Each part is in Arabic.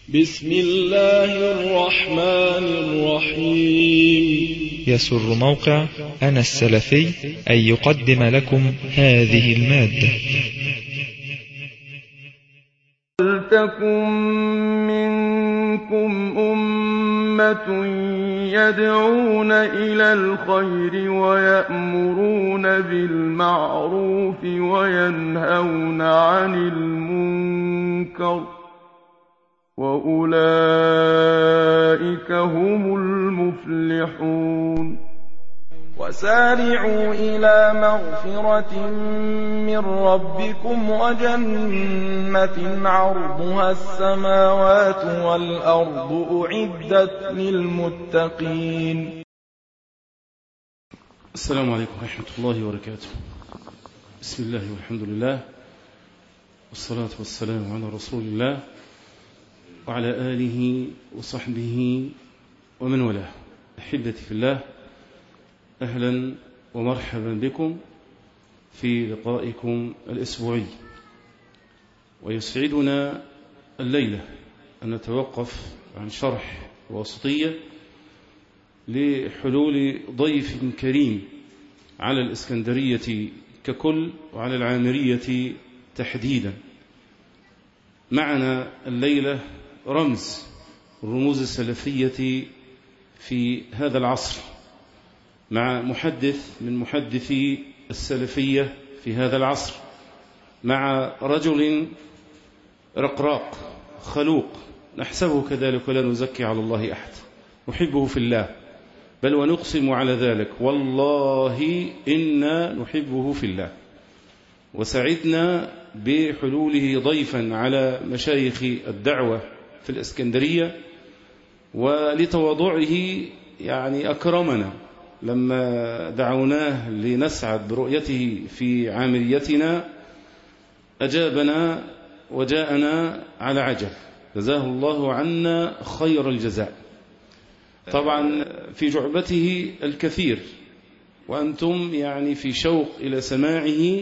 بسم الله الرحمن الرحيم. يسر موقع أنا السلفي أن يقدم لكم هذه المادة. ولتكن منكم أمة يدعون إلى الخير ويأمرون بالمعروف وينهون عن المنكر وأولئك هم المفلحون. وسارعوا إلى مغفرة من ربكم وجنة عرضها السماوات والأرض أعدت للمتقين. السلام عليكم ورحمة الله وبركاته. بسم الله والحمد لله والصلاة والسلام على رسول الله وعلى آله وصحبه ومن والاه. أحبتي في الله، أهلا ومرحبا بكم في لقائكم الأسبوعي. ويسعدنا الليلة أن نتوقف عن شرح واسطية لحلول ضيف كريم على الإسكندرية ككل وعلى العامرية تحديدا. معنا الليلة رمز الرموز السلفية في هذا العصر، مع محدث من محدثي السلفية في هذا العصر، مع رجل رقراق خلوق نحسبه كذلك ولا نزكي على الله أحد، نحبه في الله، بل ونقسم على ذلك والله إنا نحبه في الله. وسعدنا بحلوله ضيفا على مشايخ الدعوة في الإسكندرية، ولتواضعه يعني أكرمنا لما دعوناه لنسعد برؤيته في عامريتنا، أجابنا وجاءنا على عجل، جزاه الله عنا خير الجزاء. طبعا في جعبته الكثير، وأنتم يعني في شوق إلى سماعه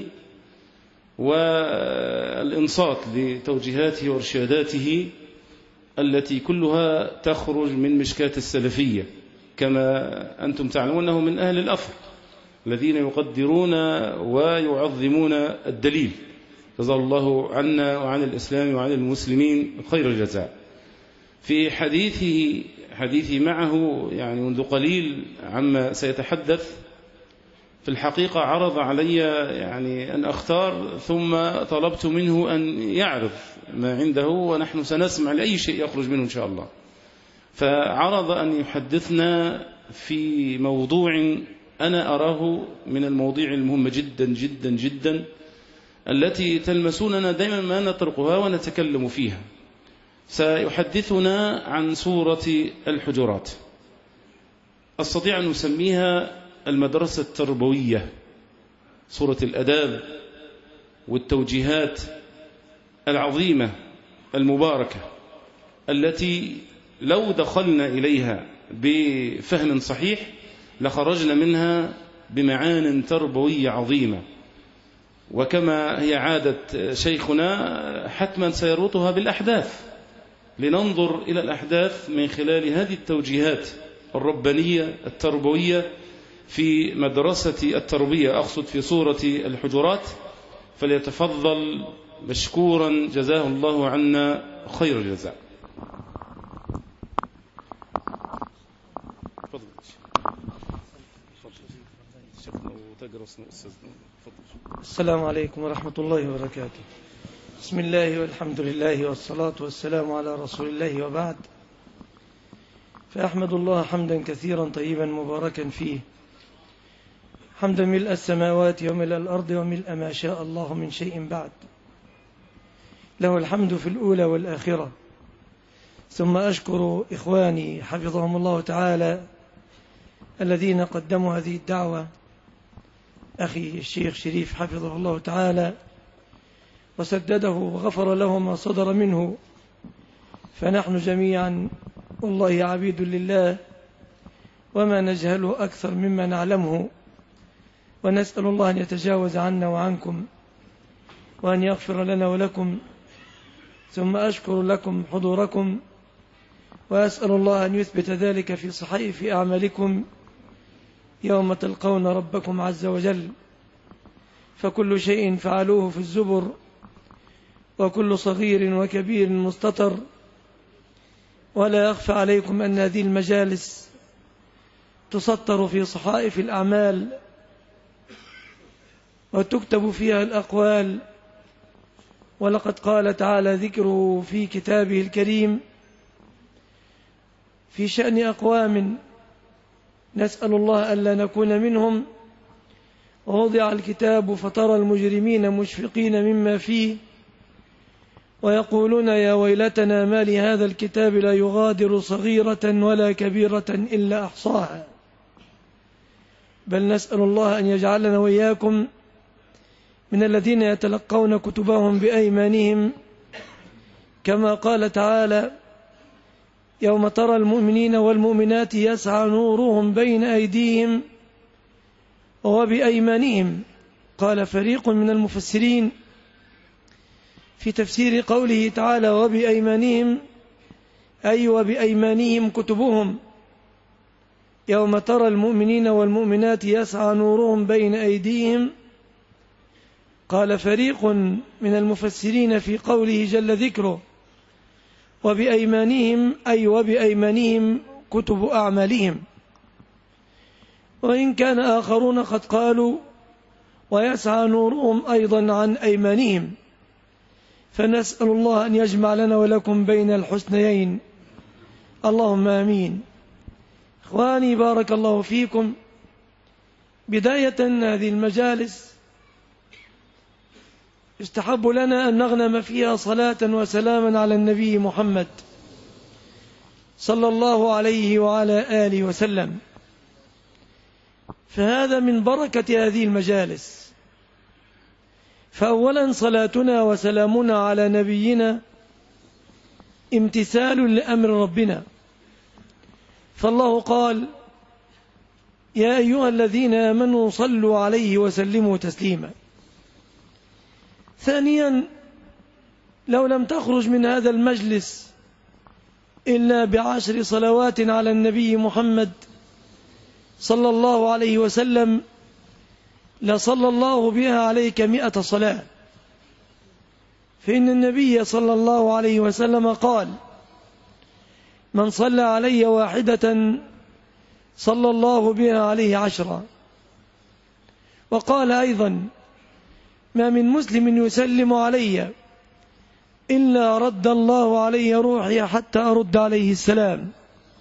والإنصات لتوجيهاته وارشاداته التي كلها تخرج من مشكاة السلفية، كما أنتم تعلمون أنه من أهل الأفضل الذين يقدرون ويعظمون الدليل، جزاه الله عنا وعن الإسلام وعن المسلمين خير الجزاء. في حديثي معه يعني منذ قليل عما سيتحدث، في الحقيقة عرض علي يعني أن أختار، ثم طلبت منه أن يعرض ما عنده ونحن سنسمع لأي شيء يخرج منه إن شاء الله. فعرض أن يحدثنا في موضوع أنا أراه من المواضيع المهمة جدا جدا جدا، التي تلمسوننا دائما ما نطرقها ونتكلم فيها. سيحدثنا عن سورة الحجرات، أستطيع أن نسميها المدرسة التربوية، سورة الأداب والتوجيهات العظيمة المباركة، التي لو دخلنا إليها بفهم صحيح لخرجنا منها بمعان تربوية عظيمة. وكما هي عادة شيخنا حتما سيربطها بالأحداث، لننظر إلى الأحداث من خلال هذه التوجيهات الربانية التربوية في مدرسة التربية، أقصد في سورة الحجرات. فليتفضل مشكورا جزاه الله عنا خير الجزاء. السلام عليكم ورحمة الله وبركاته. بسم الله والحمد لله والصلاة والسلام على رسول الله، وبعد. فأحمد الله حمدا كثيرا طيبا مباركا فيه، حمدا ملء السماوات وملء الأرض وملء ما شاء الله من شيء بعد. له الحمد في الأولى والآخرة. ثم أشكر إخواني حفظهم الله تعالى الذين قدموا هذه الدعوة، أخي الشيخ شريف حفظه الله تعالى وسدده وغفر له ما صدر منه، فنحن جميعا والله عبيد لله وما نجهله أكثر مما نعلمه، ونسأل الله أن يتجاوز عنا وعنكم وأن يغفر لنا ولكم. ثم أشكر لكم حضوركم وأسأل الله أن يثبت ذلك في صحائف أعمالكم يوم تلقون ربكم عز وجل. فكل شيء فعلوه في الزبر، وكل صغير وكبير مستتر. ولا يخفى عليكم أن هذه المجالس تسطر في صحائف الأعمال وتكتب فيها الأقوال. ولقد قال تعالى ذكره في كتابه الكريم في شأن أقوام نسأل الله ألا نكون منهم: ووضع الكتاب فترى المجرمين مشفقين مما فيه ويقولون يا ويلتنا ما لهذا الكتاب لا يغادر صغيرة ولا كبيرة إلا أحصاها. بل نسأل الله أن يجعلنا وإياكم من الذين يتلقون كتبهم بأيمانهم، كما قال تعالى: يوم ترى المؤمنين والمؤمنات يسعى نورهم بين أيديهم وبأيمانهم. قال فريق من المفسرين في تفسير قوله تعالى وبأيمانهم أي وبأيمانهم كتبهم. يوم ترى المؤمنين والمؤمنات يسعى نورهم بين أيديهم. قال فريق من المفسرين في قوله جل ذكره وبأيمانهم أي وبأيمانهم كتب أعمالهم. وإن كان آخرون قد قالوا ويسعى نورهم أيضا عن أيمانهم. فنسأل الله أن يجمع لنا ولكم بين الحسنيين، اللهم آمين. إخواني بارك الله فيكم، بداية هذه المجالس يستحب لنا أن نغنم فيها صلاة وسلاما على النبي محمد صلى الله عليه وعلى آله وسلم، فهذا من بركة هذه المجالس. فأولا صلاتنا وسلامنا على نبينا امتثال لأمر ربنا، فالله قال يا أيها الذين آمنوا صلوا عليه وسلموا تسليما. ثانيا لو لم تخرج من هذا المجلس إلا ب10 صلوات على النبي محمد صلى الله عليه وسلم لصلى الله بها عليك 100 صلاة. فإن النبي صلى الله عليه وسلم قال من صلى علي 1 صلى الله بها عليه 10. وقال أيضا ما من مسلم يسلم علي إلا رد الله علي روحي حتى أرد عليه السلام.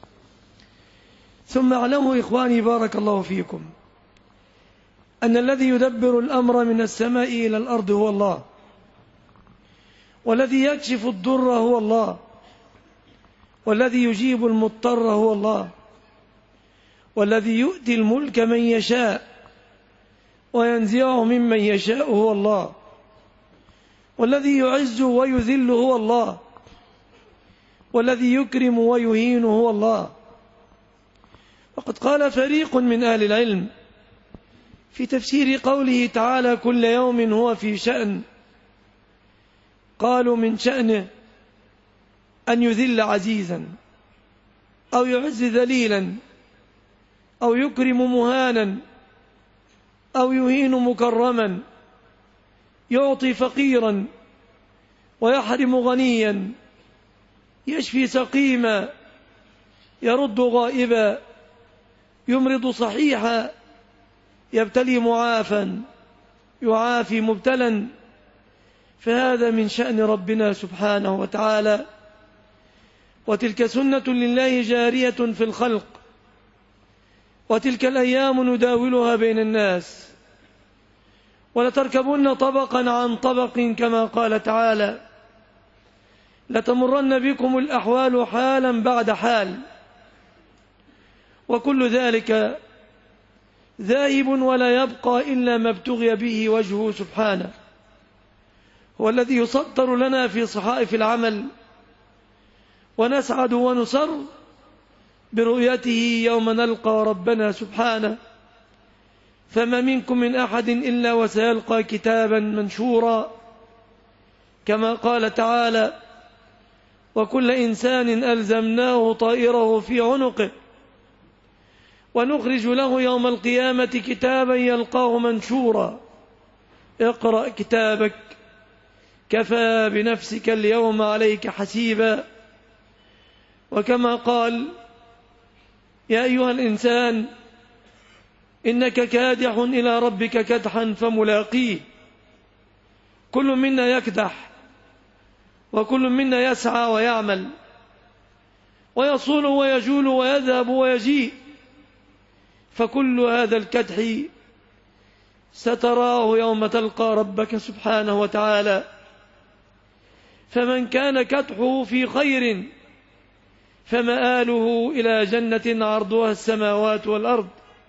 ثم اعلموا إخواني بارك الله فيكم أن الذي يدبر الأمر من السماء إلى الأرض هو الله، والذي يكشف الضر هو الله، والذي يجيب المضطر هو الله، والذي يؤتي الملك من يشاء وينزعه ممن يشاء هو الله، والذي يعز ويذل هو الله، والذي يكرم ويهين هو الله. وقد قال فريق من أهل العلم في تفسير قوله تعالى كل يوم هو في شأن، قالوا من شأنه أن يذل عزيزا أو يعز ذليلا أو يكرم مهانا أو يهين مكرما، يعطي فقيرا ويحرم غنيا، يشفي سقيما يرد غائبا، يمرض صحيحا، يبتلي معافا، يعافي مبتلا. فهذا من شأن ربنا سبحانه وتعالى، وتلك سنة لله جارية في الخلق، وتلك الأيام نداولها بين الناس، ولتركبن طبقا عن طبق كما قال تعالى لتمرن بكم الأحوال حالا بعد حال. وكل ذلك ذاهب ولا يبقى إلا ما ابتغي به وجهه سبحانه، هو الذي يسطر لنا في صحائف العمل، ونسعد ونسر برؤيته يوم نلقى ربنا سبحانه. فما منكم من أحد إلا وسيلقى كتابا منشورا، كما قال تعالى وكل إنسان ألزمناه طائره في عنقه ونخرج له يوم القيامة كتابا يلقاه منشورا اقرأ كتابك كفى بنفسك اليوم عليك حسيبا. وكما قال يا أيها الإنسان إنك كادح إلى ربك كدحا فملاقيه. كل منا يكدح وكل منا يسعى ويعمل ويصول ويجول ويذهب ويجيء، فكل هذا الكدح ستراه يوم تلقى ربك سبحانه وتعالى. فمن كان كدحه في خير فمآله إلى جنة عرضها السماوات والأرض،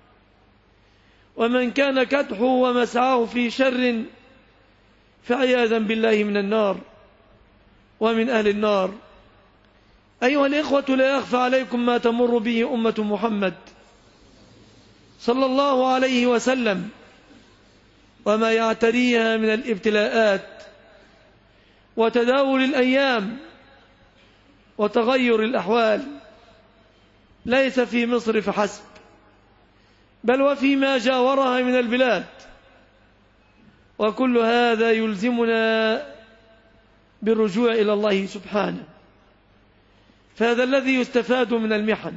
ومن كان كدحه ومسعاه في شر فعياذا بالله من النار ومن أهل النار. أيها الإخوة، لا يخفى عليكم ما تمر به أمة محمد صلى الله عليه وسلم وما يعتريها من الابتلاءات وتداول الأيام وتغير الأحوال، ليس في مصر فحسب بل وفيما جاورها من البلاد، وكل هذا يلزمنا بالرجوع إلى الله سبحانه. فهذا الذي يستفاد من المحن،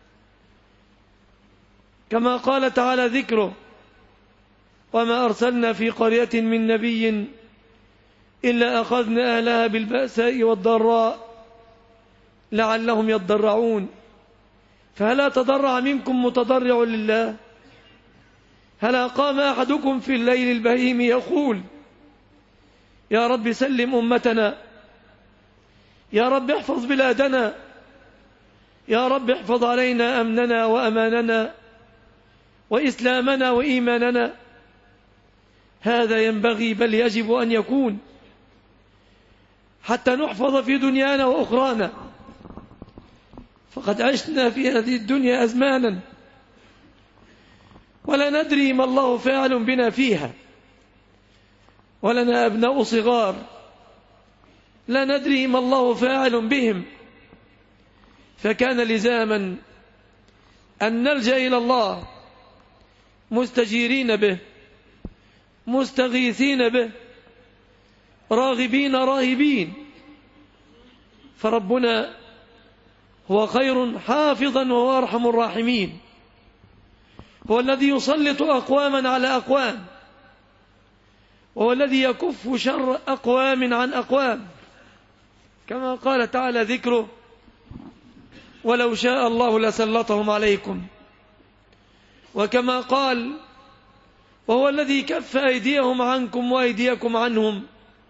كما قال تعالى ذكره: وما أرسلنا في قرية من نبي إلا أخذنا أهلها بالبأساء والضراء لعلهم يضرعون. فهلا تضرع منكم متضرع لله؟ هلا قام أحدكم في الليل البهيم يقول: يا رب سلم أمتنا، يا رب احفظ بلادنا، يا رب احفظ علينا أمننا وأماننا وإسلامنا وإيماننا. هذا ينبغي بل يجب أن يكون حتى نحفظ في دنيانا وأخرانا، فقد عشنا في هذه الدنيا أزمانا ولا ندري ما الله فاعل بنا فيها، ولنا أبناء صغار لا ندري ما الله فاعل بهم، فكان لزاما أن نلجأ إلى الله مستجيرين به مستغيثين به راغبين راهبين، فربنا هو خير حافظا وهو أرحم الراحمين، هو الذي يسلط أقواما على أقوام، وهو الذي يكف شر أقوام عن أقوام، كما قال تعالى ذكره: ولو شاء الله لسلطهم عليكم. وكما قال: وهو الذي كف أيديهم عنكم وأيديكم عنهم.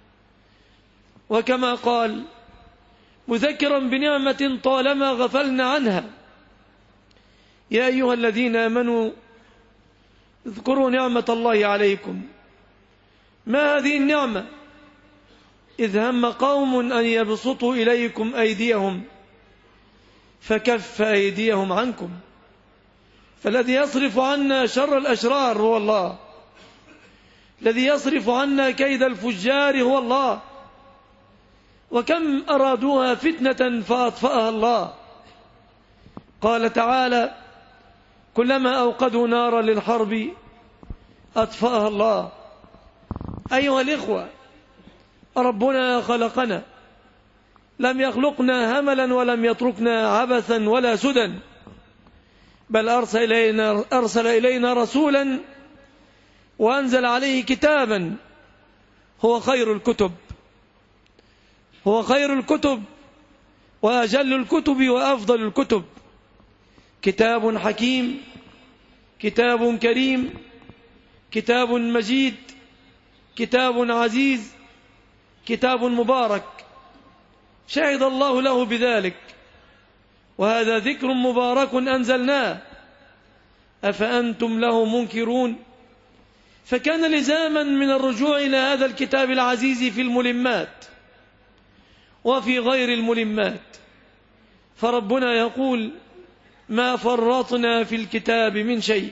وكما قال مذكرا بنعمة طالما غفلنا عنها: يا أيها الذين آمنوا اذكروا نعمة الله عليكم. ما هذه النعمة؟ إذ هم قوم أن يبسطوا إليكم أيديهم فكف أيديهم عنكم. فالذي يصرف عنا شر الأشرار هو الله، الذي يصرف عنا كيد الفجار هو الله. وكم أرادوها فتنة فأطفأها الله. قال تعالى: كلما أوقدوا نارا للحرب أطفأها الله. أيها الإخوة، ربنا خلقنا، لم يخلقنا هملا ولم يتركنا عبثا ولا سدى، بل أرسل إلينا رسولا وأنزل عليه كتابا هو خير الكتب، هو خير الكتب وأجل الكتب وأفضل الكتب. كتاب حكيم، كتاب كريم، كتاب مجيد، كتاب عزيز، كتاب مبارك، شهد الله له بذلك. وهذا ذكر مبارك أنزلناه أفأنتم له منكرون. فكان لزاما من الرجوع إلى هذا الكتاب العزيز في الملمات وفي غير الملمات، فربنا يقول: ما فرطنا في الكتاب من شيء.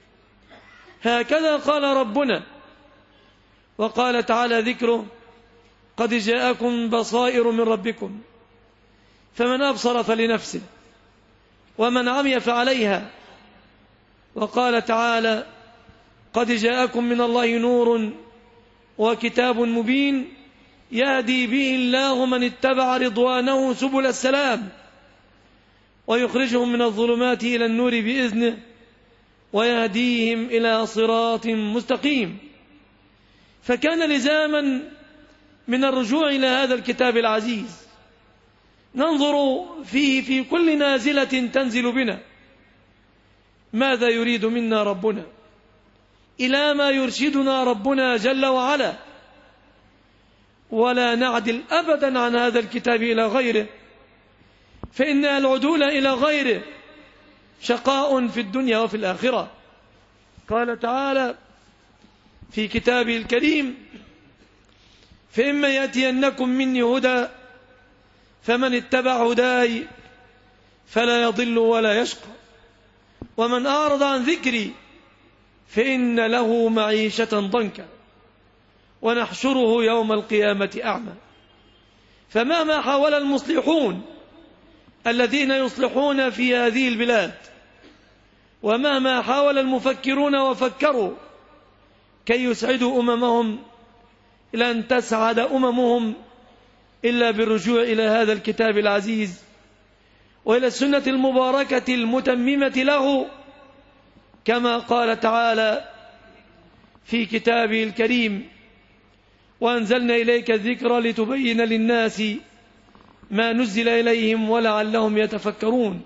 هكذا قال ربنا. وقال تعالى ذكره: قد جاءكم بصائر من ربكم فمن أبصر فلنفسه ومن عمي فعليها. وقال تعالى: قد جاءكم من الله نور وكتاب مبين يهدي به الله من اتبع رضوانه سبل السلام ويخرجهم من الظلمات إلى النور بإذنه ويهديهم إلى صراط مستقيم. فكان لزاما من الرجوع إلى هذا الكتاب العزيز ننظر فيه في كل نازلة تنزل بنا ماذا يريد منا ربنا، إلى ما يرشدنا ربنا جل وعلا، ولا نعدل أبدا عن هذا الكتاب إلى غيره، فإن العدول إلى غيره شقاء في الدنيا وفي الآخرة. قال تعالى في كتابه الكريم: فإما يأتينكم مني هدى فمن اتبع هداي فلا يضل ولا يشقى ومن أعرض عن ذكري فإن له معيشة ضنكا ونحشره يوم القيامة أعمى. فمهما حاول المصلحون الذين يصلحون في هذه البلاد، ومهما حاول المفكرون وفكروا كي يسعدوا أممهم، لن تسعد أممهم إلا بالرجوع إلى هذا الكتاب العزيز وإلى السنة المباركة المتممة له، كما قال تعالى في كتابه الكريم: وأنزلنا إليك الذكر لتبين للناس ما نزل إليهم ولعلهم يتفكرون.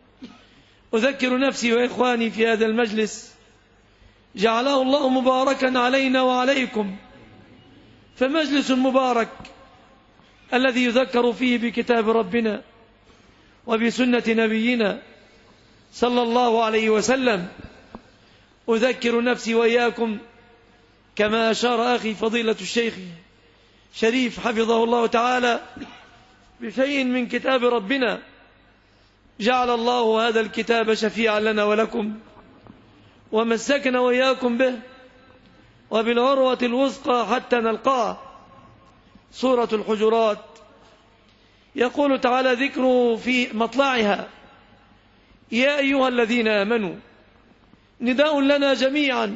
أذكر نفسي وإخواني في هذا المجلس جعله الله مباركا علينا وعليكم، فمجلس مبارك الذي يذكر فيه بكتاب ربنا وبسنة نبينا صلى الله عليه وسلم. أذكر نفسي وإياكم كما أشار أخي فضيلة الشيخ شريف حفظه الله تعالى بشيء من كتاب ربنا، جعل الله هذا الكتاب شفيعا لنا ولكم ومسكنا وإياكم به وبالعروة الوثقى حتى نلقاه. سورة الحجرات يقول تعالى ذكره في مطلعها: يا أيها الذين آمنوا، نداء لنا جميعا.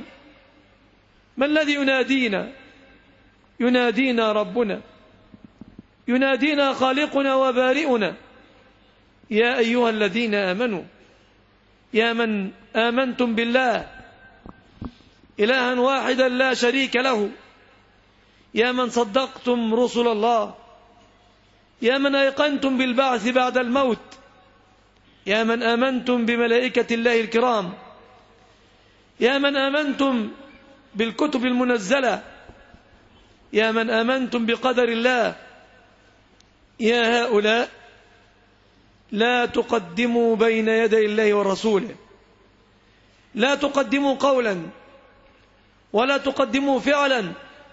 ما الذي ينادينا؟ ينادينا ربنا، ينادينا خالقنا وبارئنا: يا أيها الذين آمنوا، يا من آمنتم بالله إلها واحدا لا شريك له، يا من صدقتم رسل الله، يا من أيقنتم بالبعث بعد الموت، يا من آمنتم بملائكة الله الكرام، يا من آمنتم بالكتب المنزلة، يا من آمنتم بقدر الله، يا هؤلاء لا تقدموا بين يدي الله ورسوله، لا تقدموا قولا ولا تقدموا فعلا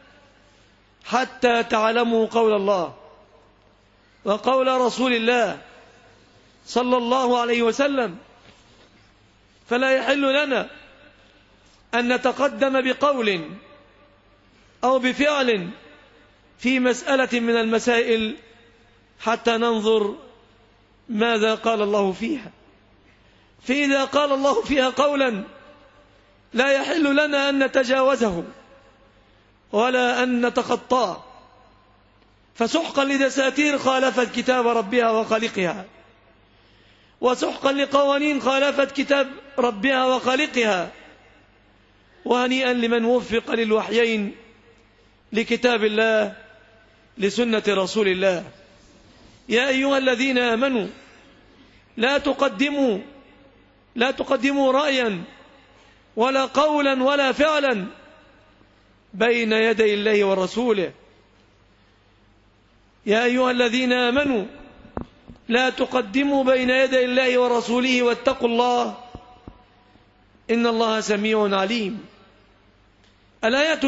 حتى تعلموا قول الله وقول رسول الله صلى الله عليه وسلم. فلا يحل لنا أن نتقدم بقول أو بفعل في مسألة من المسائل حتى ننظر ماذا قال الله فيها. فإذا قال الله فيها قولا لا يحل لنا أن نتجاوزه ولا أن نتخطاه، فسحقا لدساتير خالفت كتاب ربها وخالقها، وسحقا لقوانين خالفت كتاب ربها وخالقها، وهنيئا لمن وفق للوحيين لكتاب الله لسنة رسول الله. يا أيها الذين آمنوا لا تقدموا رأيا ولا قولا ولا فعلا بين يدي الله ورسوله. يا أيها الذين آمنوا لا تقدموا بين يدي الله ورسوله واتقوا الله إن الله سميع عليم. الآيات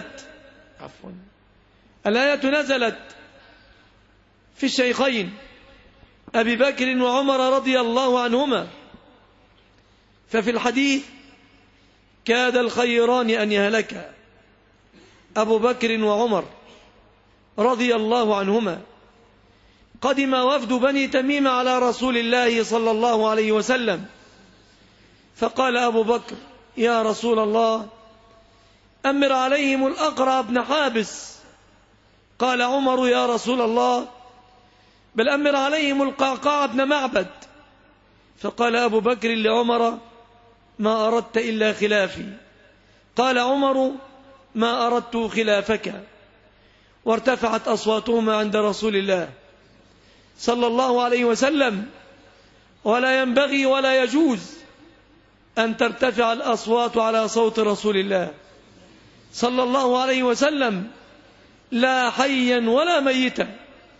نزلت في الشيخين أبي بكر وعمر رضي الله عنهما، ففي الحديث كاد الخيران أن يهلكا، أبو بكر وعمر رضي الله عنهما، قدم وفد بني تميم على رسول الله صلى الله عليه وسلم، فقال أبو بكر: يا رسول الله، أمر عليهم الأقرع بن حابس. قال عمر: يا رسول الله، بل أمر عليهم القعقاع بن معبد. فقال أبو بكر لعمر: ما أردت إلا خلافي. قال عمر: ما أردت خلافك. وارتفعت أصواتهما عند رسول الله صلى الله عليه وسلم، ولا ينبغي ولا يجوز أن ترتفع الأصوات على صوت رسول الله صلى الله عليه وسلم، لا حيا ولا ميتا.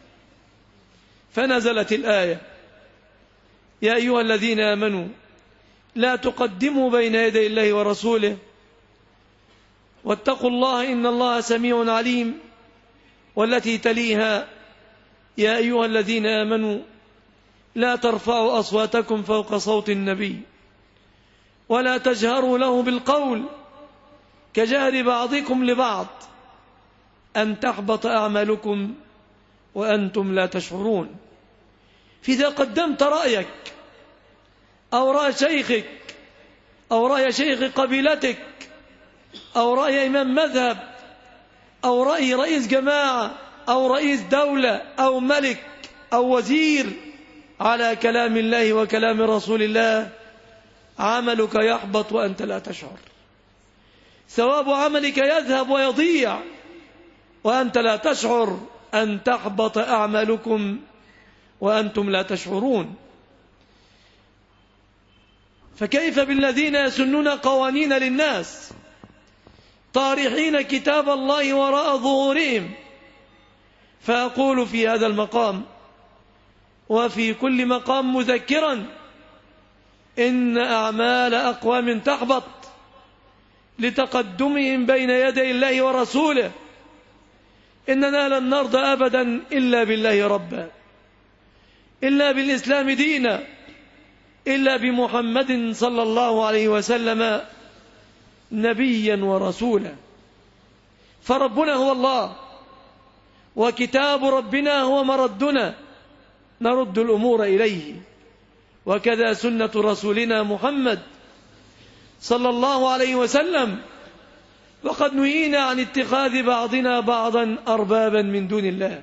فنزلت الآية: يا أيها الذين آمنوا لا تقدموا بين يدي الله ورسوله واتقوا الله إن الله سميع عليم. والتي تليها: يا أيها الذين آمنوا لا ترفعوا أصواتكم فوق صوت النبي ولا تجهروا له بالقول كجهر بعضكم لبعض أن تحبط أعمالكم وأنتم لا تشعرون. فإذا قدمت رأيك أو رأي شيخك أو رأي شيخ قبيلتك أو رأي إمام مذهب أو رأي رئيس جماعة أو رئيس دولة أو ملك أو وزير على كلام الله وكلام رسول الله، عملك يحبط وأنت لا تشعر، ثواب عملك يذهب ويضيع وأنت لا تشعر أن تحبط أعمالكم وأنتم لا تشعرون. فكيف بالذين يسنون قوانين للناس طارحين كتاب الله وراء ظهورهم؟ فأقول في هذا المقام وفي كل مقام مذكرا إن أعمال أقوام تحبط لتقدمهم بين يدي الله ورسوله. إننا لن نرضى أبدا إلا بالله ربا، إلا بالإسلام دينا، إلا بمحمد صلى الله عليه وسلم نبيا ورسولا. فربنا هو الله وكتاب ربنا هو مردنا، نرد الأمور إليه، وكذا سنة رسولنا محمد صلى الله عليه وسلم. وقد نهينا عن اتخاذ بعضنا بعضا أربابا من دون الله.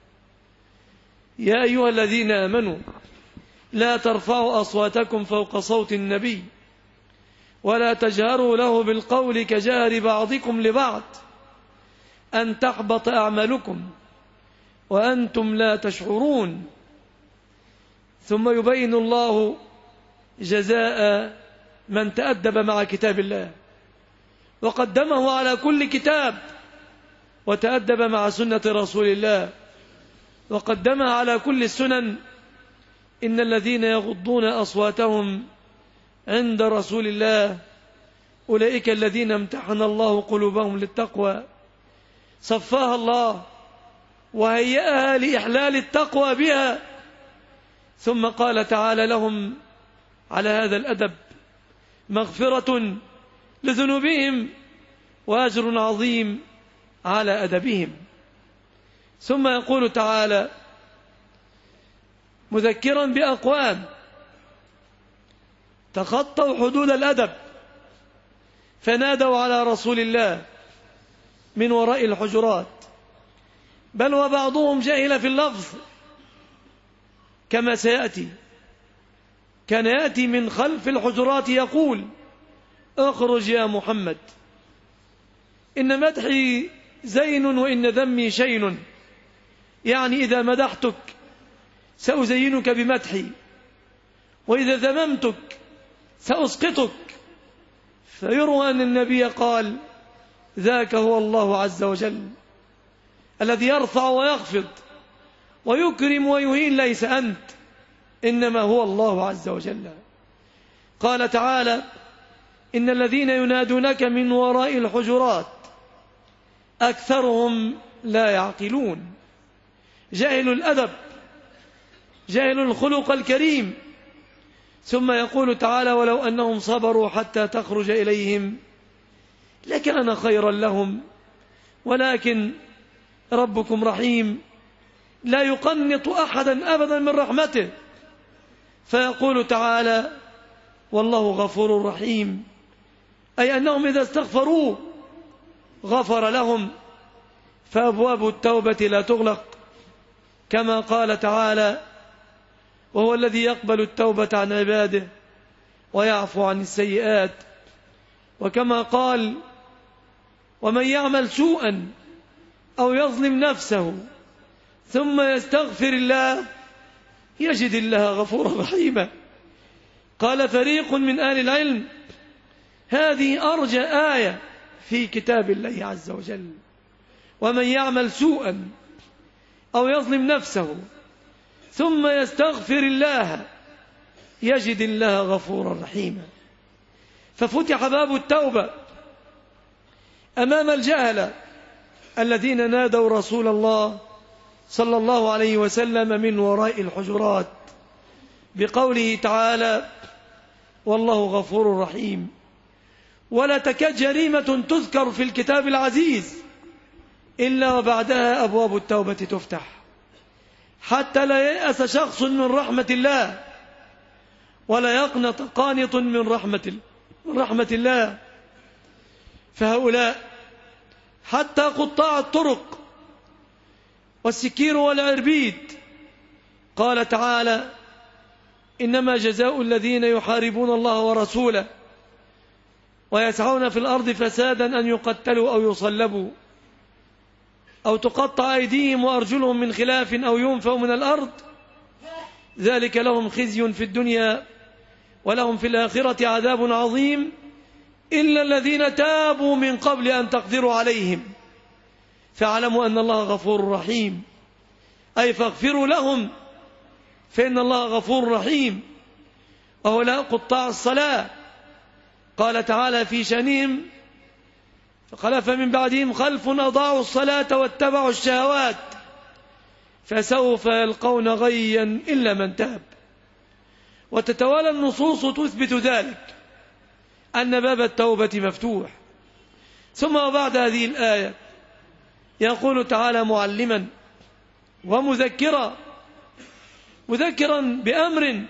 يا أيها الذين آمنوا لا ترفعوا أصواتكم فوق صوت النبي ولا تجهروا له بالقول كجهر بعضكم لبعض أن تحبط أعمالكم وأنتم لا تشعرون. ثم يبين الله جزاء من تأدب مع كتاب الله وقدمه على كل كتاب، وتأدب مع سنة رسول الله وقدمها على كل السنن. إن الذين يغضون أصواتهم عند رسول الله أولئك الذين امتحن الله قلوبهم للتقوى، صفاها الله وهيئها لإحلال التقوى بها. ثم قال تعالى لهم على هذا الأدب: مغفرة لذنوبهم وأجر عظيم على أدبهم. ثم يقول تعالى مذكرا بأقوام تخطوا حدود الأدب فنادوا على رسول الله من وراء الحجرات، بل وبعضهم جاهل في اللفظ كما سيأتي. كان يأتي من خلف الحجرات يقول: اخرج يا محمد، إن مدحي زين وإن ذمي شين. يعني إذا مدحتك سأزينك بمدحي، وإذا ذممتك سأسقطك. فيروى أن النبي قال: ذاك هو الله عز وجل الذي يرفع ويخفض ويكرم ويهين، ليس أنت، إنما هو الله عز وجل. قال تعالى: إن الذين ينادونك من وراء الحجرات أكثرهم لا يعقلون. جاهل الأدب، جاهل الخلق الكريم. ثم يقول تعالى: ولو أنهم صبروا حتى تخرج إليهم لكان خيرا لهم ولكن ربكم رحيم لا يقنط أحدا أبدا من رحمته. فيقول تعالى: والله غفور رحيم، أي أنهم إذا استغفروا غفر لهم، فأبواب التوبة لا تغلق، كما قال تعالى: وهو الذي يقبل التوبة عن عباده ويعفو عن السيئات. وكما قال: ومن يعمل سوءا أو يظلم نفسه ثم يستغفر الله يجد الله غفورا رحيما. قال فريق من أهل العلم: هذه أرجى آية في كتاب الله عز وجل، ومن يعمل سوءا أو يظلم نفسه ثم يستغفر الله يجد الله غفورا رحيما. ففتح باب التوبة أمام الجهلة الذين نادوا رسول الله صلى الله عليه وسلم من وراء الحجرات بقوله تعالى: والله غفور رحيم. ولا تكاد جريمة تذكر في الكتاب العزيز إلا وبعدها أبواب التوبة تفتح، حتى لا ييأس شخص من رحمة الله ولا يقنط قانط من رحمة الله. فهؤلاء حتى قطاع الطرق والسكير والعربيد قال تعالى: إنما جزاء الذين يحاربون الله ورسوله ويسعون في الأرض فسادا أن يقتلوا أو يصلبوا أو تقطع أيديهم وأرجلهم من خلاف أو ينفوا من الأرض، ذلك لهم خزي في الدنيا ولهم في الآخرة عذاب عظيم إلا الذين تابوا من قبل أن تقدروا عليهم فاعلموا أن الله غفور رحيم، أي فاغفروا لهم فإن الله غفور رحيم. وهؤلاء قطاع الصلاة قال تعالى في شأنهم: فخلف من بعدهم خلف أضاعوا الصلاة واتبعوا الشهوات فسوف يلقون غيا إلا من تاب. وتتوالى النصوص تثبت ذلك، أن باب التوبة مفتوح. ثم وبعد هذه الآية يقول تعالى معلما ومذكرا بأمر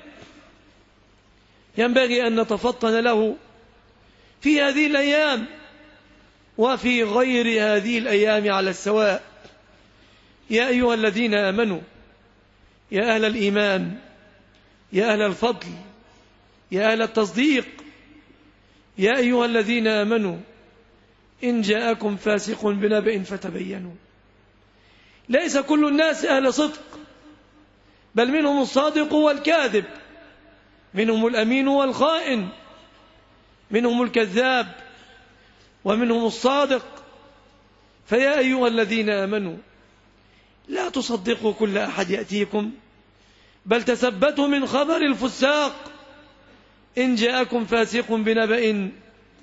ينبغي أن نتفطن له في هذه الأيام وفي غير هذه الأيام على السواء. يا أيها الذين آمنوا، يا أهل الإيمان، يا أهل الفضل، يا أهل التصديق، يا أيها الذين آمنوا إن جاءكم فاسق بنبأ فتبينوا. ليس كل الناس أهل صدق، بل منهم الصادق والكاذب، منهم الأمين والخائن، منهم الكذاب ومنهم الصادق. فيا أيها الذين آمنوا لا تصدقوا كل أحد يأتيكم، بل تثبتوا من خبر الفساق إن جاءكم فاسق بنبأ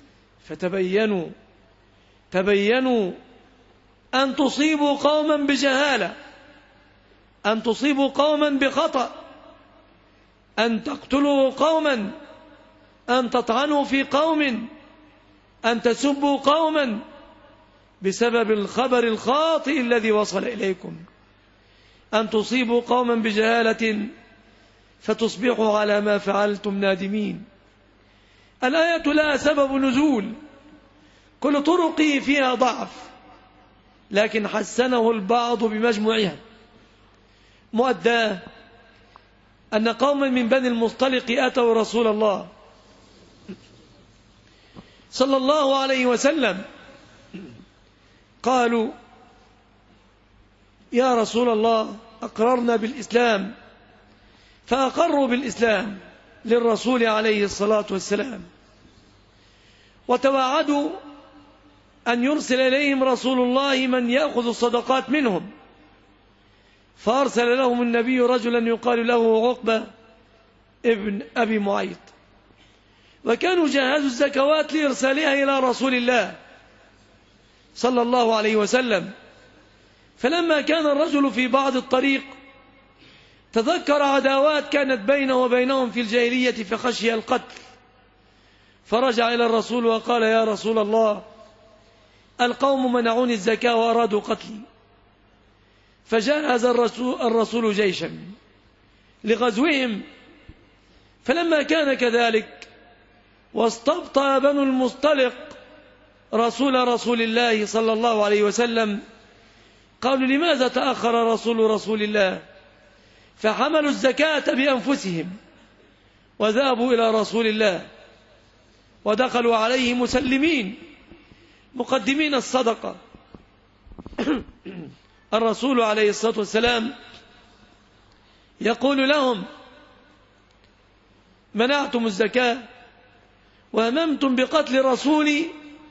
تبينوا أن تصيبوا قوما بجهالة، أن تصيبوا قوما بخطأ، أن تقتلوا قوما، أن تطعنوا في قوم، أن تسبوا قوما بسبب الخبر الخاطئ الذي وصل إليكم، أن تصيبوا قوما بجهالة فتصبحوا على ما فعلتم نادمين. الآية لها سبب نزول، كل طرقه فيها ضعف، لكن حسنه البعض بمجموعها، مؤداه أن قوما من بني المصطلق أتوا رسول الله صلى الله عليه وسلم قالوا: يا رسول الله أقررنا بالإسلام، فأقروا بالإسلام للرسول عليه الصلاة والسلام، وتواعدوا أن يرسل إليهم رسول الله من يأخذ الصدقات منهم، فأرسل لهم النبي رجلا يقال له عقبة ابن أبي معيط، وكانوا جهزوا الزكوات لإرسالها إلى رسول الله صلى الله عليه وسلم. فلما كان الرجل في بعض الطريق تذكر عداوات كانت بينه وبينهم في الجاهلية فخشي القتل، فرجع إلى الرسول وقال: يا رسول الله القوم منعوني الزكاة وأرادوا قتلي، فجهز الرسول جيشا لغزوهم. فلما كان كذلك واستبطأ بنو المصطلق رسول الله صلى الله عليه وسلم، قالوا لماذا تأخر رسول الله؟ فحملوا الزكاة بأنفسهم وذهبوا إلى رسول الله ودخلوا عليه مسلمين مقدمين الصدقة. الرسول عليه الصلاة والسلام يقول لهم: منعتم الزكاة وهممتم بقتل رسولي،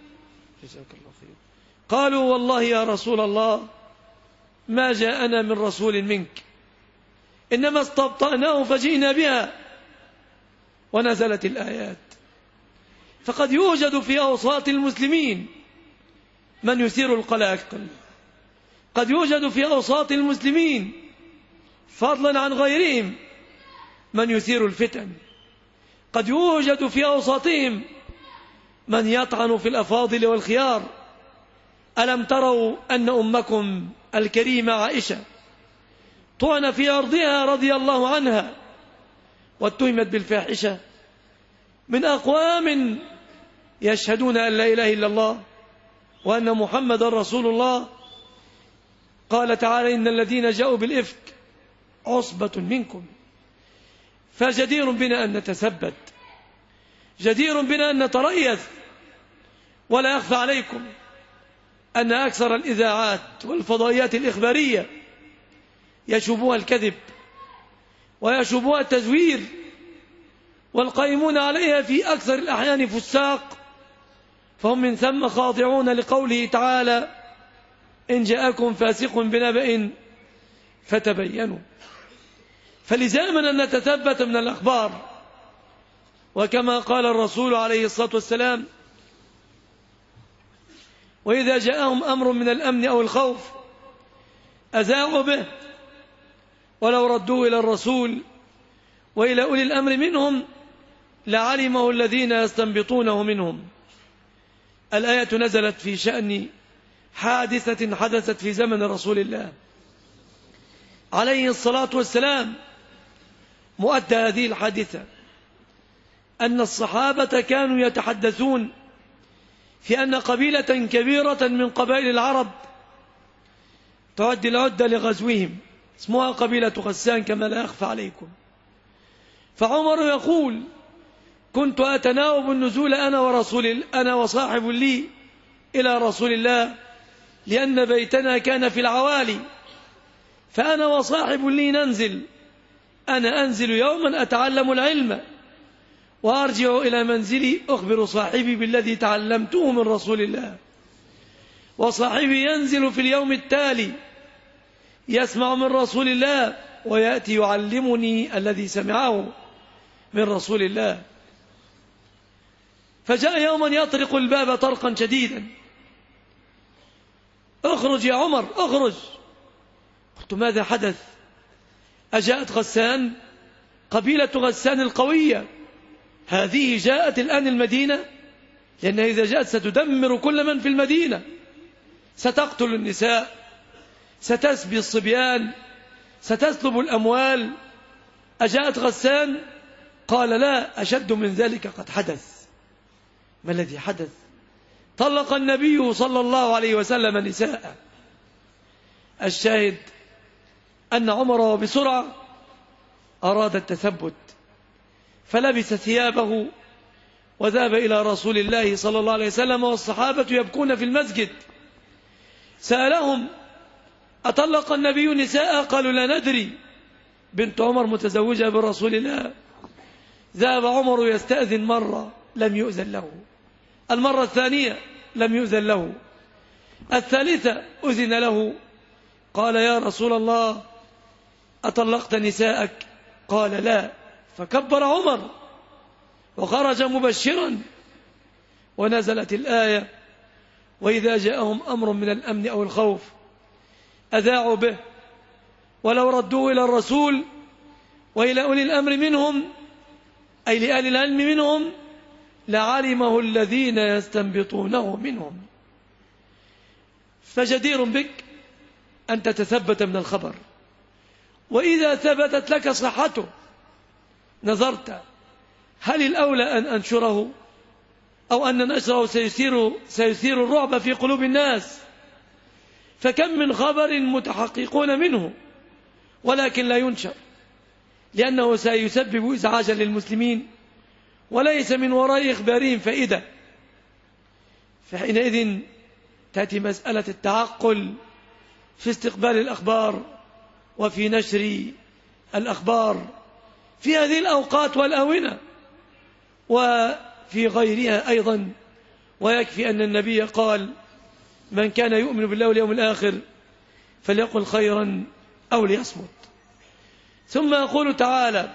قالوا: والله يا رسول الله ما جاءنا من رسول منك، إنما استبطأناه فجئنا بها. ونزلت الآيات. فقد يوجد في أوساط المسلمين من يثير القلاقل، قد يوجد في أوساط المسلمين فضلا عن غيرهم من يثير الفتن، قد يوجد في أوساطهم من يطعن في الأفاضل والخيار. ألم تروا أن أمكم الكريمة عائشة طعن في أرضها رضي الله عنها واتهمت بالفاحشة من أقوام يشهدون أن لا إله إلا الله وأن محمد رسول الله؟ قال تعالى: إن الذين جاءوا بالإفك عصبة منكم. فجدير بنا أن نتثبت، جدير بنا أن نتريث. ولا يخفى عليكم أن أكثر الإذاعات والفضائيات الإخبارية يشوبها الكذب ويشوبها التزوير، والقائمون عليها في أكثر الأحيان فساق، فهم من ثم خاضعون لقوله تعالى: إن جاءكم فاسق بنبأ فتبينوا. فلزامنا أن نتثبت من الأخبار، وكما قال الرسول عليه الصلاة والسلام: وإذا جاءهم أمر من الأمن أو الخوف أذاعوا به ولو ردوه إلى الرسول وإلى أولي الأمر منهم لعلمه الذين يستنبطونه منهم. الآية نزلت في شأن حادثة حدثت في زمن رسول الله عليه الصلاة والسلام. مؤدى هذه الحادثة أن الصحابة كانوا يتحدثون في أن قبيلة كبيرة من قبائل العرب تعد العدة لغزوهم، اسمها قبيلة غسان كما لا يخفى عليكم. فعمر يقول: كنت أتناوب النزول أنا وصاحب لي إلى رسول الله، لأن بيتنا كان في العوالي، فأنا وصاحب لي ننزل، أنا أنزل يوما أتعلم العلم وأرجع إلى منزلي أخبر صاحبي بالذي تعلمته من رسول الله، وصاحبي ينزل في اليوم التالي يسمع من رسول الله ويأتي يعلمني الذي سمعه من رسول الله. فجاء يوما يطرق الباب طرقا شديدا: اخرج يا عمر اخرج. قلت: ماذا حدث؟ أجاءت غسان قبيلة غسان القوية هذه جاءت الآن المدينة؟ لأنها إذا جاءت ستدمر كل من في المدينة، ستقتل النساء، ستسبي الصبيان، ستسلب الأموال. أجاءت غسان؟ قال: لا، أشد من ذلك قد حدث. ما الذي حدث؟ طلق النبي صلى الله عليه وسلم نساء. الشاهد أن عمر بسرعة أراد التثبت، فلبس ثيابه وذهب إلى رسول الله صلى الله عليه وسلم والصحابة يبكون في المسجد. سألهم: أطلق النبي نساء؟ قالوا: لا ندري. بنت عمر متزوجة برسول الله. ذهب عمر يستأذن مرة لم يؤذن له، المرة الثانية لم يؤذن له، الثالثة أذن له. قال: يا رسول الله أطلقت نساءك؟ قال: لا. فكبر عمر وخرج مبشرا، ونزلت الآية: وإذا جاءهم أمر من الأمن أو الخوف أذاعوا به ولو ردوه إلى الرسول وإلى أولي الأمر منهم، أي لأهل العلم منهم، لعلمه الذين يستنبطونه منهم. فجدير بك أن تتثبت من الخبر، وإذا ثبتت لك صحته نظرت هل الأولى أن أنشره أو أن نشره سيثير الرعب في قلوب الناس. فكم من خبر متحققون منه ولكن لا ينشر لأنه سيسبب إزعاجا للمسلمين وليس من وراء إخبارهم فائدة. فحينئذ تأتي مسألة التعقل في استقبال الأخبار وفي نشر الأخبار في هذه الأوقات والآونة وفي غيرها أيضا. ويكفي أن النبي قال: من كان يؤمن بالله واليوم الآخر فليقل خيرا أو ليصمت. ثم يقول تعالى: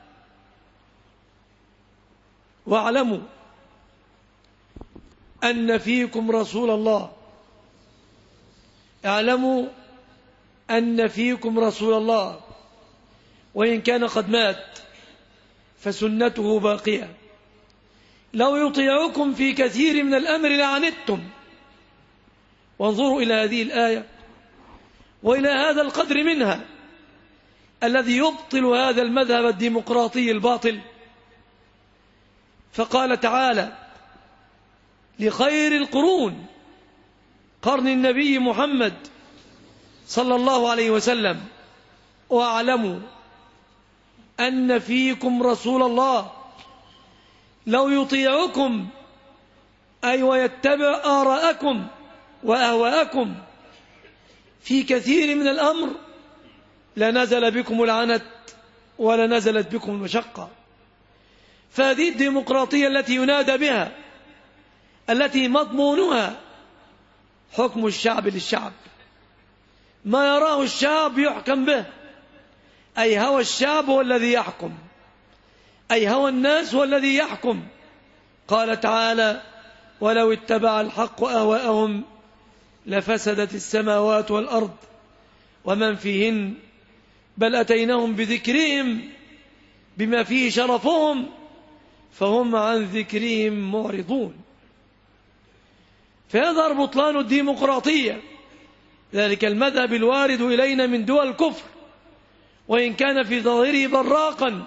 واعلموا أن فيكم رسول الله. اعلموا أن فيكم رسول الله وإن كان قد مات فسنته باقية لو يطيعكم في كثير من الأمر لعنتم. وانظروا إلى هذه الآية وإلى هذا القدر منها الذي يبطل هذا المذهب الديمقراطي الباطل. فقال تعالى: لخير القرون قرن النبي محمد صلى الله عليه وسلم. واعلموا أن فيكم رسول الله لو يطيعكم أي ويتبع آراءكم وأهواءكم في كثير من الأمر لنزل بكم العنت ولنزلت بكم المشقة. فهذه الديمقراطية التي ينادى بها التي مضمونها حكم الشعب للشعب، ما يراه الشعب يحكم به، أي هوى الشعب هو الذي يحكم، أي هوى الناس هو الذي يحكم. قال تعالى: ولو اتبع الحق أهواءهم لفسدت السماوات والأرض ومن فيهن بل أتيناهم بذكرهم بما فيه شرفهم فهم عن ذكرهم معرضون. فيظهر بطلان الديمقراطية، ذلك المذهب الوارد إلينا من دول الكفر، وإن كان في ظاهره براقا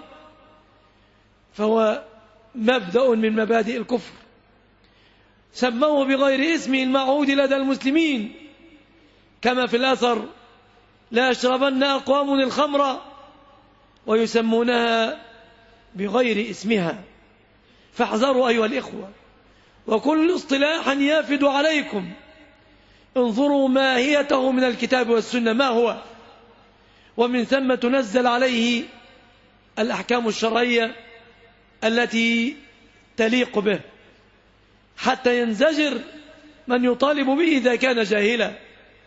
فهو مبدأ من مبادئ الكفر. سموه بغير اسمه المعهود لدى المسلمين، كما في الأثر: لا يشربن أقوام الخمر ويسمونها بغير اسمها. فاحذروا أيها الإخوة، وكل اصطلاح يافد عليكم انظروا ماهيته من الكتاب والسنة ما هو، ومن ثم تنزل عليه الأحكام الشرعية التي تليق به حتى ينزجر من يطالب به إذا كان جاهلا.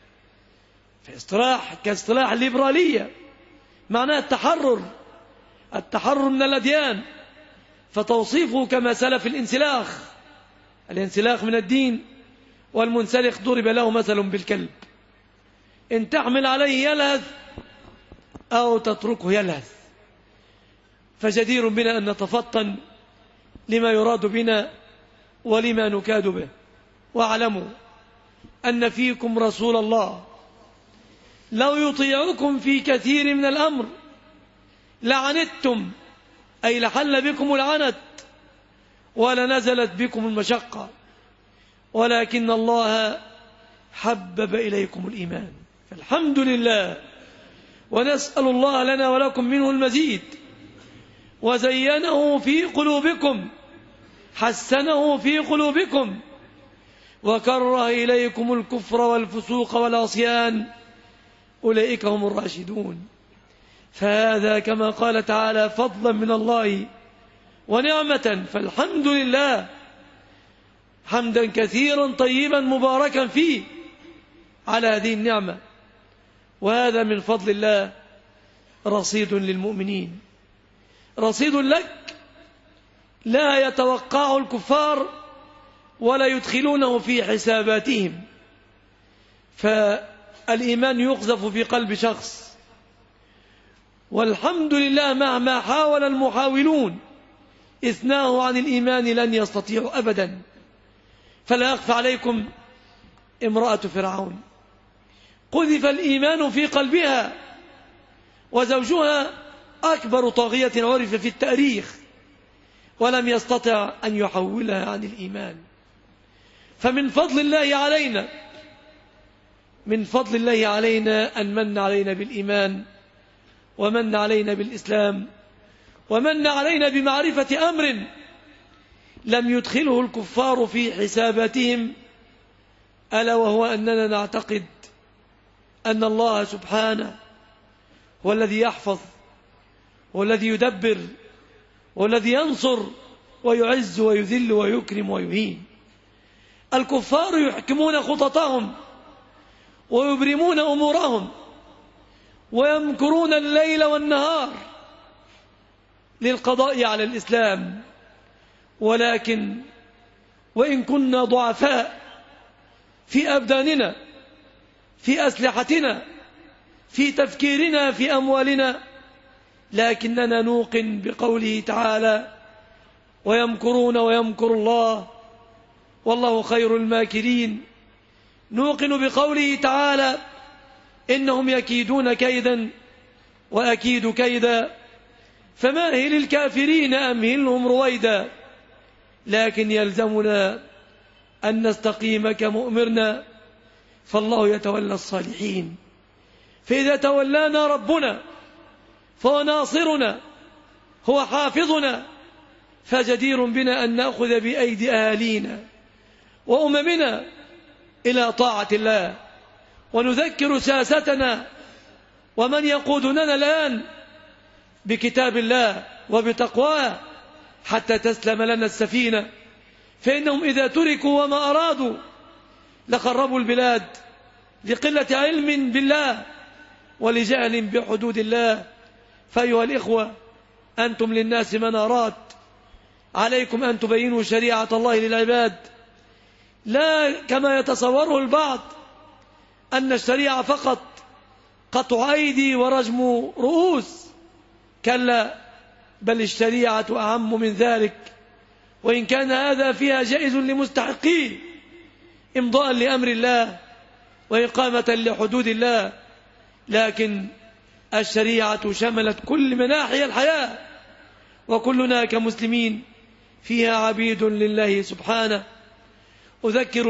في كاصطلاح الليبرالية معناه التحرر من الأديان، فتوصيفه كما سلف الانسلاخ من الدين، والمنسلخ ضرب له مثل بالكلب، إن تحمل عليه يلهث أو تتركه يلهث. فجدير بنا أن نتفطن لما يراد بنا ولما نكاد به. واعلموا أن فيكم رسول الله لو يطيعكم في كثير من الأمر لعنتم أي لحل بكم العنت ولنزلت بكم المشقة ولكن الله حبب إليكم الإيمان. فالحمد لله، ونسأل الله لنا ولكم منه المزيد. وزينه في قلوبكم، حسنه في قلوبكم، وكره إليكم الكفر والفسوق والعصيان أولئك هم الراشدون. فهذا كما قال تعالى فضلا من الله ونعمة، فالحمد لله حمدا كثيرا طيبا مباركا فيه على هذه النعمة. وهذا من فضل الله رصيد للمؤمنين، رصيد لك لا يتوقعه الكفار ولا يدخلونه في حساباتهم. فالإيمان يقذف في قلب شخص، والحمد لله مهما حاول المحاولون إثناه عن الإيمان لن يستطيعوا أبدا. فلا يخفى عليكم امرأة فرعون قذف الإيمان في قلبها، وزوجها أكبر طاغية عرف في التاريخ، ولم يستطع أن يحولها عن الإيمان. فمن فضل الله علينا، من فضل الله علينا أن من علينا بالإيمان، ومن علينا بالإسلام، ومن علينا بمعرفة أمر لم يدخله الكفار في حساباتهم، ألا وهو أننا نعتقد أن الله سبحانه هو الذي يحفظ، هو الذي يدبر، هو الذي ينصر ويعز ويذل ويكرم ويهين. الكفار يحكمون خططهم ويبرمون أمورهم ويمكرون الليل والنهار للقضاء على الإسلام، ولكن وإن كنا ضعفاء في أبداننا، في أسلحتنا، في تفكيرنا، في أموالنا، لكننا نوقن بقوله تعالى: ويمكرون ويمكر الله والله خير الماكرين. نوقن بقوله تعالى: إنهم يكيدون كيدا وأكيد كيدا فماهل الكافرين أمهلهم رويدا. لكن يلزمنا أن نستقيم كما أمرنا، فالله يتولى الصالحين. فإذا تولانا ربنا فهو ناصرنا، هو حافظنا، فجدير بنا أن نأخذ بأيدي أهالينا وأممنا إلى طاعة الله، ونذكر ساستنا ومن يقودنا الآن بكتاب الله وبتقواه حتى تسلم لنا السفينة، فإنهم إذا تركوا وما أرادوا لخربوا البلاد لقلة علم بالله ولجهل بحدود الله. فأيها الإخوة، أنتم للناس منارات، عليكم أن تبينوا شريعة الله للعباد، لا كما يتصوره البعض أن الشريعة فقط قطع أيدي ورجم رؤوس. كلا، بل الشريعة أعم من ذلك، وإن كان هذا فيها جائز لمستحقيه إمضاء لأمر الله وإقامة لحدود الله، لكن الشريعة شملت كل مناحي الحياة، وكلنا كمسلمين فيها عبيد لله سبحانه. أذكر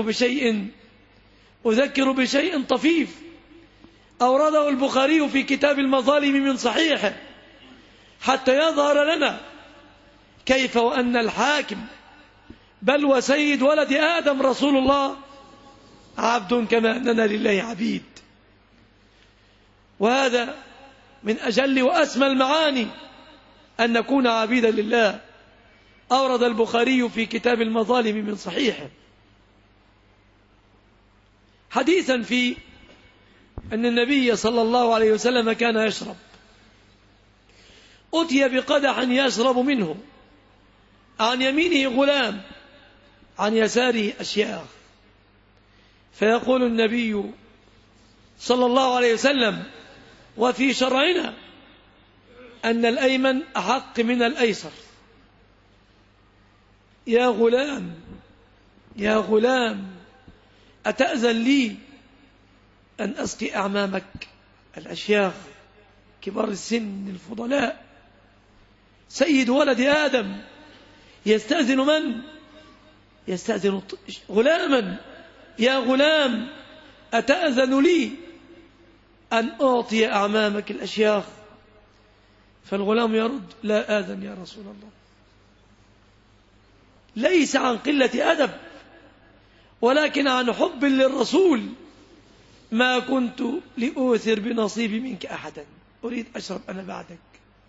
بشيء طفيف أورده البخاري في كتاب المظالم من صحيحه حتى يظهر لنا كيف وأن الحاكم بل وسيد ولد آدم رسول الله عبد كما أننا لله عبيد. وهذا من أجل وأسمى المعاني أن نكون عبيدا لله. أورد البخاري في كتاب المظالم من صحيحه حديثا في أن النبي صلى الله عليه وسلم كان يشرب، أتي بقدح يشرب منه، عن يمينه غلام، عن يساره أشياخ، فيقول النبي صلى الله عليه وسلم: وفي شرعنا أن الأيمن أحق من الأيسر. يا غلام يا غلام، أتأذن لي أن أسقي أعمامك الأشياخ كبار السن الفضلاء، سيد ولد آدم، يستأذن من؟ يستأذن غلاما: يا غلام، أتأذن لي أن أعطي أعمامك الأشياخ؟ فالغلام يرد: لا آذن يا رسول الله. ليس عن قلة أدب، ولكن عن حب للرسول. ما كنت لأوثر بنصيبي منك أحدا، أريد أشرب أنا بعدك.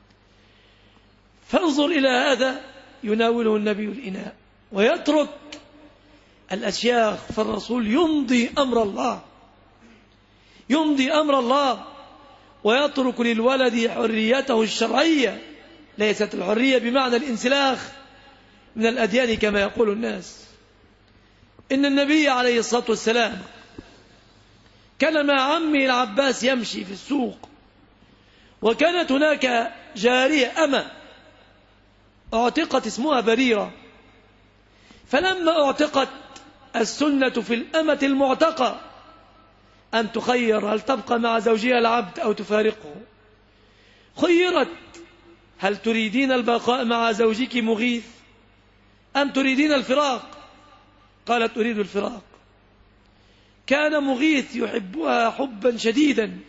فانظر إلى هذا، يناوله النبي الإناء ويترك الأشياخ، فالرسول يمضي أمر الله، يمضي أمر الله، ويترك للولد حريته الشرعية، ليست الحرية بمعنى الانسلاخ من الأديان كما يقول الناس. إن النبي عليه الصلاة والسلام كان مع عمه العباس يمشي في السوق، وكانت هناك جارية أمة اعتقت اسمها بريرة، فلما اعتقت السنة في الأمة المعتقة أن تخير هل تبقى مع زوجها العبد أو تفارقه. خيرت هل تريدين البقاء مع زوجك مغيث أم تريدين الفراق؟ قالت أريد الفراق. كان مغيث يحبها حبا شديدا،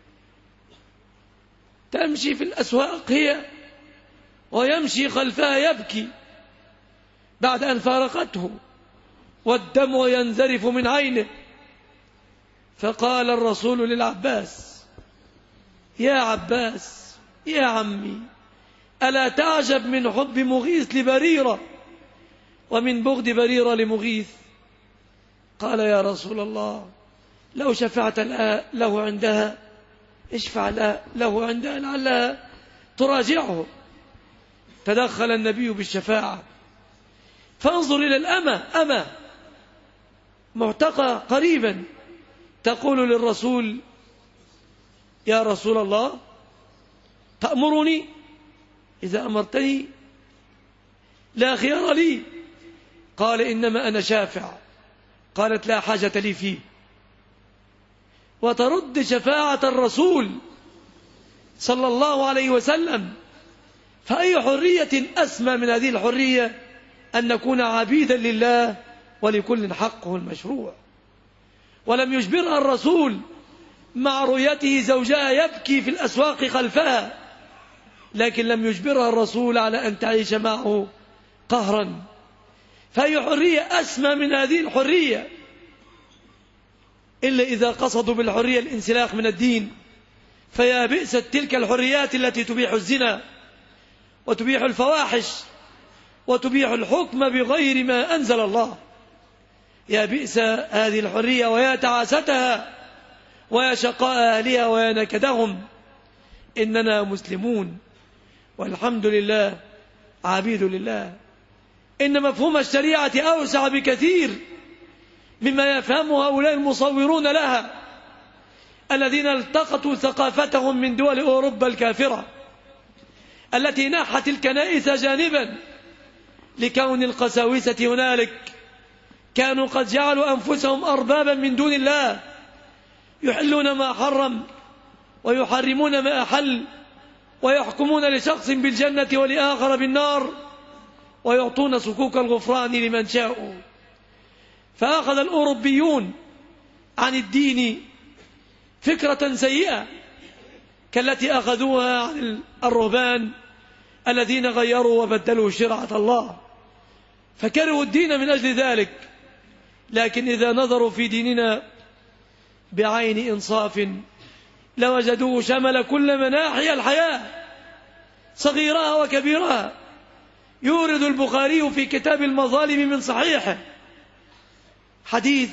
تمشي في الأسواق هي ويمشي خلفها يبكي بعد أن فارقته والدمع ينذرف من عينه. فقال الرسول للعباس: يا عباس يا عمي، ألا تعجب من حب مغيث لبريرة ومن بغض بريرة لمغيث؟ قال: يا رسول الله، لو شفعت له عندها، اشفع له عندها لعلها تراجعه. تدخل النبي بالشفاعة. فانظر إلى الأمة معتقى قريبا تقول للرسول: يا رسول الله، تأمرني؟ إذا أمرتني لا خيار لي. قال: إنما أنا شافع. قالت: لا حاجة لي فيه. وترد شفاعة الرسول صلى الله عليه وسلم. فأي حرية أسمى من هذه الحرية أن نكون عبيدا لله ولكل حقه المشروع. ولم يجبرها الرسول مع رؤيته زوجها يبكي في الأسواق خلفها، لكن لم يجبرها الرسول على أن تعيش معه قهرا. فأي حرية أسمى من هذه الحرية؟ إلا إذا قصدوا بالحرية الانسلاخ من الدين، فيا بئست تلك الحريات التي تبيح الزنا وتبيح الفواحش وتبيح الحكم بغير ما أنزل الله. يا بئس هذه الحرية ويا تعاستها ويا شقاء أهلها ويا نكدهم. إننا مسلمون والحمد لله عبيد لله. إن مفهوم الشريعة أوسع بكثير مما يفهمه هؤلاء المصورون لها الذين التقطوا ثقافتهم من دول أوروبا الكافرة التي نحت الكنائس جانبا لكون القساوسة هنالك كانوا قد جعلوا أنفسهم أربابا من دون الله، يحلون ما حرم ويحرمون ما أحل، ويحكمون لشخص بالجنة ولآخر بالنار، ويعطون صكوك الغفران لمن شاءوا. فأخذ الأوروبيون عن الدين فكرة سيئة كالتي أخذوها عن الرهبان الذين غيروا وبدلوا شرعة الله، فكرهوا الدين من أجل ذلك. لكن إذا نظروا في ديننا بعين إنصاف لوجدوه شمل كل مناحي الحياة صغيرها وكبيرها. يورد البخاري في كتاب المظالم من صحيحه حديث: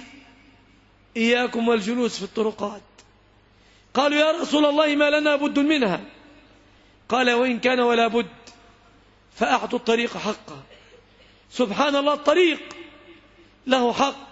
إياكم والجلوس في الطرقات. قالوا: يا رسول الله، ما لنا بد منها؟ قال: وإن كان ولا بد فأعطوا الطريق حقه. سبحان الله، الطريق له حق،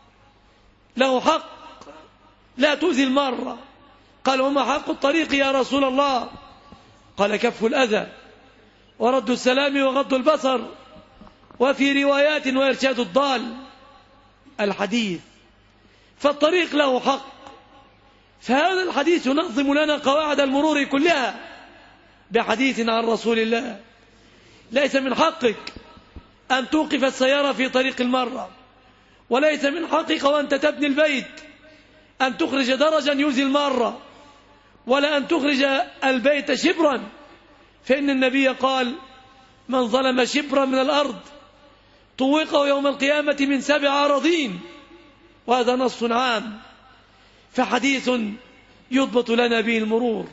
له حق لا تؤذي المارة. قال: وما حق الطريق يا رسول الله؟ قال: كف الأذى ورد السلام وغض البصر، وفي روايات وإرشاد الضال. الحديث. فالطريق له حق. فهذا الحديث ينظم لنا قواعد المرور كلها بحديث عن رسول الله. ليس من حقك أن توقف السيارة في طريق المرة، وليس من حقك وأنت تبني البيت أن تخرج درجا يؤذي المارة، ولا أن تخرج البيت شبرا، فإن النبي قال: من ظلم شبرا من الأرض طوقه يوم القيامة من 7 أراضين. وهذا نص عام. فحديث يضبط لنا به المرور.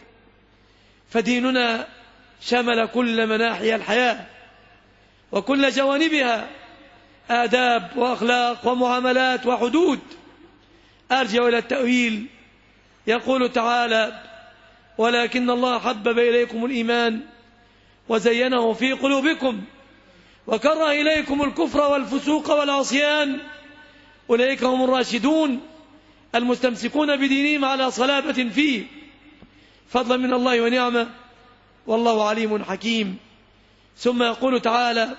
فديننا شمل كل مناحي الحياة وكل جوانبها، آداب وأخلاق ومعاملات وحدود. أرجع إلى التأويل. يقول تعالى: ولكن الله حبب إليكم الإيمان وزينه في قلوبكم وكره إليكم الكفر والفسوق والعصيان أولئك هم الراشدون المستمسكون بدينهم على صلابة فيه، فضلا من الله ونعمة، والله عليم حكيم. ثم يقول تعالى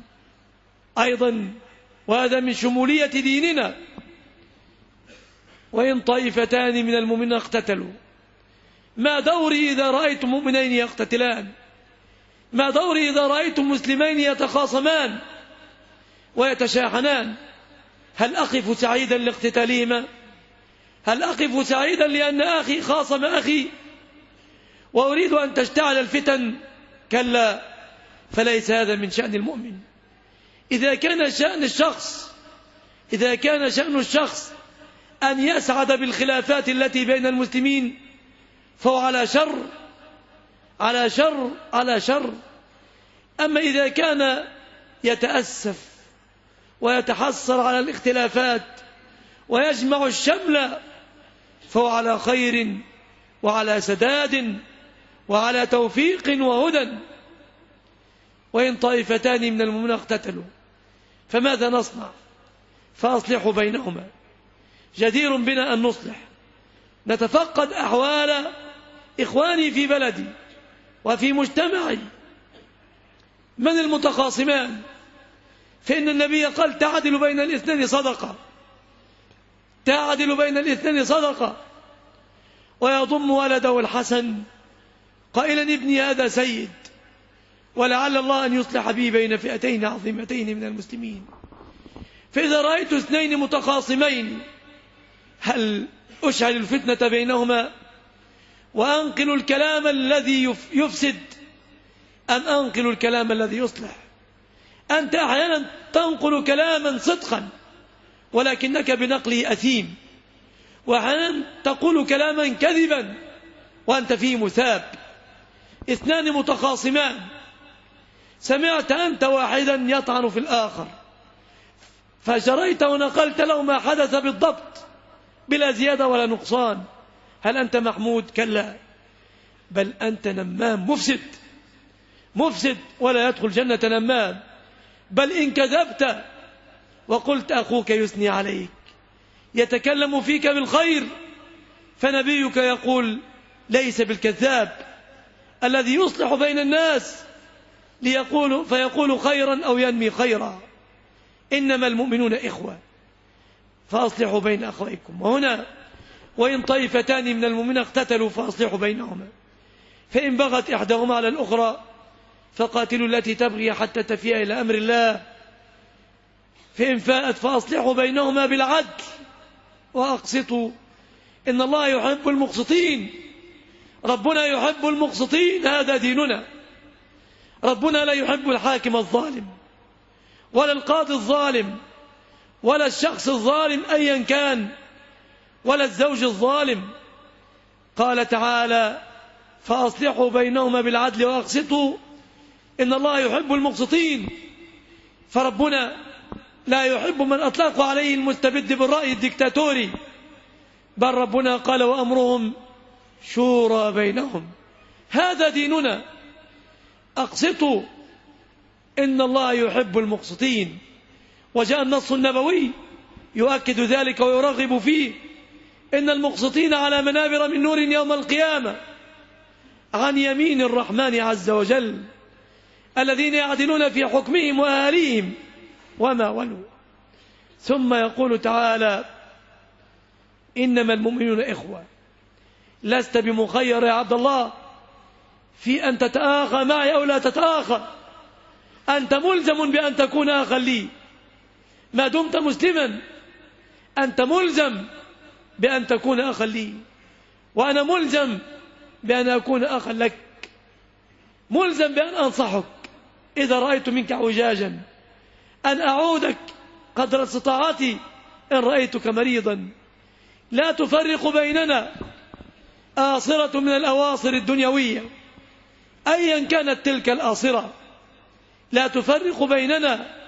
أيضا، وهذا من شمولية ديننا: وإن طائفتان من المؤمنين اقتتلوا. ما دوري إذا رأيتم مؤمنين يقتتلان؟ ما دوري إذا رأيتم مسلمين يتخاصمان ويتشاحنان؟ هل أقف سعيدا لاقتتالهما؟ هل أقف سعيدا لأن أخي خاصم أخي وأريد أن تشتعل الفتن؟ كلا، فليس هذا من شأن المؤمن. إذا كان شأن الشخص أن يسعد بالخلافات التي بين المسلمين فهو على شر. أما إذا كان يتأسف ويتحسر على الاختلافات ويجمع الشمل فهو على خير وعلى سداد وعلى توفيق وهدى. وإن طائفتان من المؤمنين اقتتلوا فماذا نصنع؟ فأصلحوا بينهما. جدير بنا أن نصلح، نتفقد أحوال إخواني في بلدي وفي مجتمعي. من المتخاصمان؟ فإن النبي قال تعدل بين الاثنين صدقة. ويضم ولده الحسن قائلا ابني هذا سيد، ولعل الله أن يصلح بي بين فئتين عظيمتين من المسلمين. فإذا رأيت اثنين متخاصمين هل أشعل الفتنة بينهما وأنقل الكلام الذي يفسد أم أنقل الكلام الذي يصلح؟ أنت أحيانا تنقل كلاما صدقا ولكنك بنقله أثيم، وأحيانا تقول كلاما كذبا وأنت فيه مثاب. اثنان متخاصمان، سمعت أنت واحدا يطعن في الآخر فجريت ونقلت له ما حدث بالضبط بلا زيادة ولا نقصان، هل أنت محمود؟ كلا، بل أنت نمام مفسد ولا يدخل جنة نمام. بل إن كذبت وقلت أخوك يثني عليك يتكلم فيك بالخير فنبيك يقول ليس بالكذاب الذي يصلح بين الناس فيقول خيرا أو ينمي خيرا. إنما المؤمنون إخوة فأصلحوا بين أخويكم. وهنا وإن طائفتان من المؤمنين اقتتلوا فأصلحوا بينهما، فإن بغت إحداهما على الأخرى فقاتلوا التي تبغي حتى تفيء إلى أمر الله، فإن فاءت فأصلحوا بينهما بالعدل وأقسطوا إن الله يحب المقسطين. ربنا يحب المقسطين، هذا ديننا. ربنا لا يحب الحاكم الظالم ولا القاضي الظالم ولا الشخص الظالم أيا كان ولا الزوج الظالم. قال تعالى فأصلحوا بينهما بالعدل وأقسطوا إن الله يحب المقسطين. فربنا لا يحب من أطلق عليه المستبد بالرأي الدكتاتوري، بل ربنا قال وأمرهم شورى بينهم، هذا ديننا. أقسطوا إن الله يحب المقسطين. وجاء النص النبوي يؤكد ذلك ويرغب فيه، إن المقسطين على منابر من نور يوم القيامة عن يمين الرحمن عز وجل، الذين يعدلون في حكمهم وأهاليهم وما ولوا. ثم يقول تعالى إنما المؤمنون إخوة. لست بمخير يا عبد الله في أن تتآخى معي أو لا تتآخى، أنت ملزم بأن تكون أخا لي ما دمت مسلما. أنت ملزم بأن تكون أخا لي، وأنا ملزم بأن أكون أخا لك، ملزم بأن أنصحك إذا رأيت منك اعوجاجا، أن أعودك قدر استطاعتي إن رأيتك مريضا. لا تفرق بيننا آصرة من الأواصر الدنيوية أيا كانت تلك الآصرة، لا تفرق بيننا